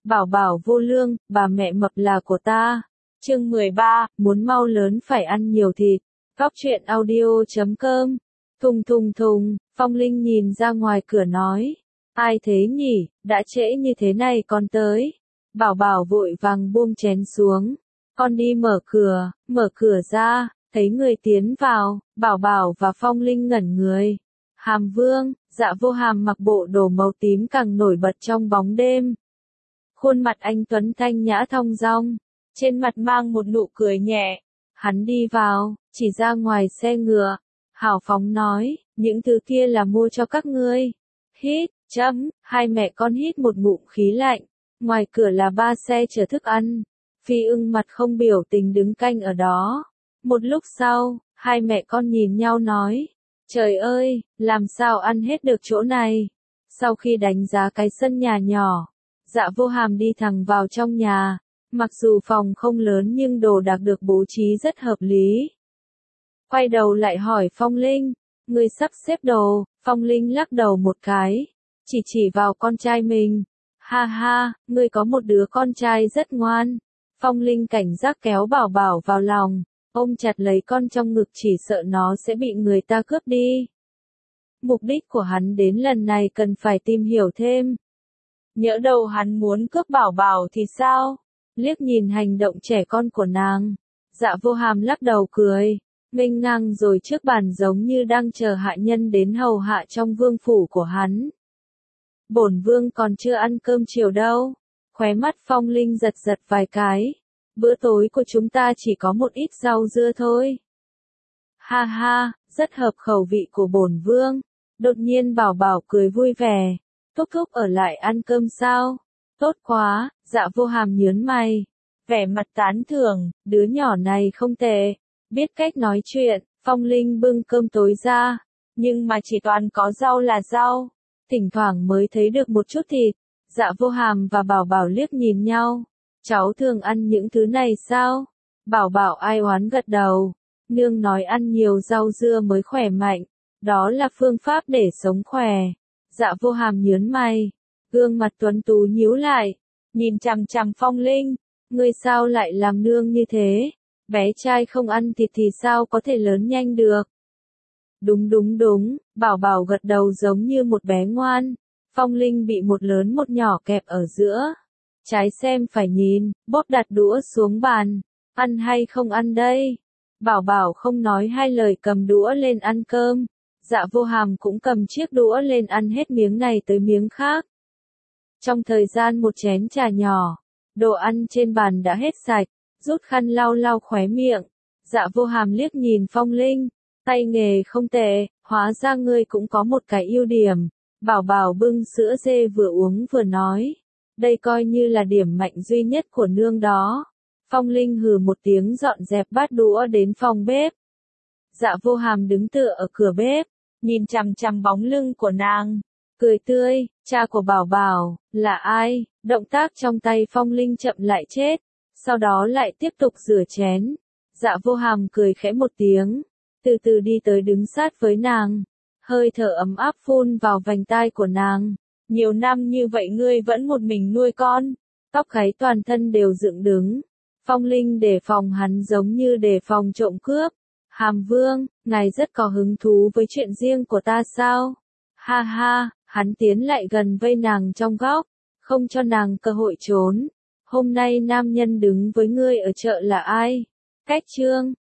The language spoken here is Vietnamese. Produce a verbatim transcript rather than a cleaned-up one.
Bảo bảo vô lương, bà mẹ mập là của ta. Chương mười ba, muốn mau lớn phải ăn nhiều thịt. Góc truyện audio chấm com. Thùng thùng thùng, Phong Linh nhìn ra ngoài cửa nói. Ai thế nhỉ, đã trễ như thế này con tới. Bảo bảo vội vàng buông chén xuống. Con đi mở cửa, mở cửa ra, thấy người tiến vào, Bảo bảo và Phong Linh ngẩn người. Hàm Vương, Dạ Vô Hàm mặc bộ đồ màu tím càng nổi bật trong bóng đêm. Khuôn mặt anh tuấn thanh nhã thong dong, trên mặt mang một nụ cười nhẹ. Hắn đi vào, chỉ ra ngoài xe ngựa, hào phóng nói, những thứ kia là mua cho các ngươi. Hít, chấm, hai mẹ con hít một ngụm khí lạnh, ngoài cửa là ba xe chở thức ăn. Phi Ưng mặt không biểu tình đứng canh ở đó. Một lúc sau, hai mẹ con nhìn nhau nói, trời ơi, làm sao ăn hết được chỗ này. Sau khi đánh giá cái sân nhà nhỏ, Dạ Vô Hàm đi thẳng vào trong nhà. Mặc dù phòng không lớn nhưng đồ đạc được bố trí rất hợp lý. Quay đầu lại hỏi Phong Linh, người sắp xếp đồ. Phong Linh lắc đầu một cái, chỉ chỉ vào con trai mình. Ha ha, ngươi có một đứa con trai rất ngoan. Phong Linh cảnh giác kéo Bảo Bảo vào lòng, ôm chặt lấy con trong ngực chỉ sợ nó sẽ bị người ta cướp đi. Mục đích của hắn đến lần này cần phải tìm hiểu thêm. Nhỡ đâu hắn muốn cướp Bảo Bảo thì sao? Liếc nhìn hành động trẻ con của nàng, Dạ Vô Hàm lắc đầu cười, nghênh ngang rồi trước bàn giống như đang chờ hạ nhân đến hầu hạ trong vương phủ của hắn. Bổn vương còn chưa ăn cơm chiều đâu. Khóe mắt Phong Linh giật giật vài cái. Bữa tối của chúng ta chỉ có một ít rau dưa thôi. Ha ha, rất hợp khẩu vị của bổn vương. Đột nhiên Bảo Bảo cười vui vẻ. Thúc thúc ở lại ăn cơm sao? Tốt quá, Dạ Vô Hàm nhớn mày. Vẻ mặt tán thưởng, đứa nhỏ này không tệ. Biết cách nói chuyện. Phong Linh bưng cơm tối ra. Nhưng mà chỉ toàn có rau là rau. Thỉnh thoảng mới thấy được một chút thịt. Dạ Vô Hàm và Bảo Bảo liếc nhìn nhau. Cháu thường ăn những thứ này sao? Bảo Bảo ai oán gật đầu. Nương nói ăn nhiều rau dưa mới khỏe mạnh. Đó là phương pháp để sống khỏe. Dạ Vô Hàm nhớn mày. Gương mặt tuấn tú nhíu lại. Nhìn chằm chằm Phong Linh. Ngươi sao lại làm nương như thế? Bé trai không ăn thịt thì sao có thể lớn nhanh được? Đúng đúng đúng, Bảo Bảo gật đầu giống như một bé ngoan. Phong Linh bị một lớn một nhỏ kẹp ở giữa. Trái xem phải nhìn, bóp đặt đũa xuống bàn. Ăn hay không ăn đây? Bảo Bảo không nói hai lời cầm đũa lên ăn cơm. Dạ Vô Hàm cũng cầm chiếc đũa lên ăn hết miếng này tới miếng khác. Trong thời gian một chén trà nhỏ, đồ ăn trên bàn đã hết sạch, rút khăn lau lau khóe miệng. Dạ Vô Hàm liếc nhìn Phong Linh, tay nghề không tệ, hóa ra ngươi cũng có một cái ưu điểm. Bảo Bảo bưng sữa dê vừa uống vừa nói, đây coi như là điểm mạnh duy nhất của nương đó. Phong Linh hừ một tiếng dọn dẹp bát đũa đến phòng bếp. Dạ Vô Hàm đứng tựa ở cửa bếp, nhìn chằm chằm bóng lưng của nàng, cười tươi, cha của Bảo Bảo, là ai? Động tác trong tay Phong Linh chậm lại chết, sau đó lại tiếp tục rửa chén. Dạ Vô Hàm cười khẽ một tiếng, từ từ đi tới đứng sát với nàng, hơi thở ấm áp phun vào vành tai của nàng. Nhiều năm như vậy ngươi vẫn một mình nuôi con, tóc gáy toàn thân đều dựng đứng. Phong Linh đề phòng hắn giống như đề phòng trộm cướp. Hàm Vương, ngài rất có hứng thú với chuyện riêng của ta sao? Ha ha, hắn tiến lại gần vây nàng trong góc, không cho nàng cơ hội trốn. Hôm nay nam nhân đứng với ngươi ở chợ là ai? Cách Trương,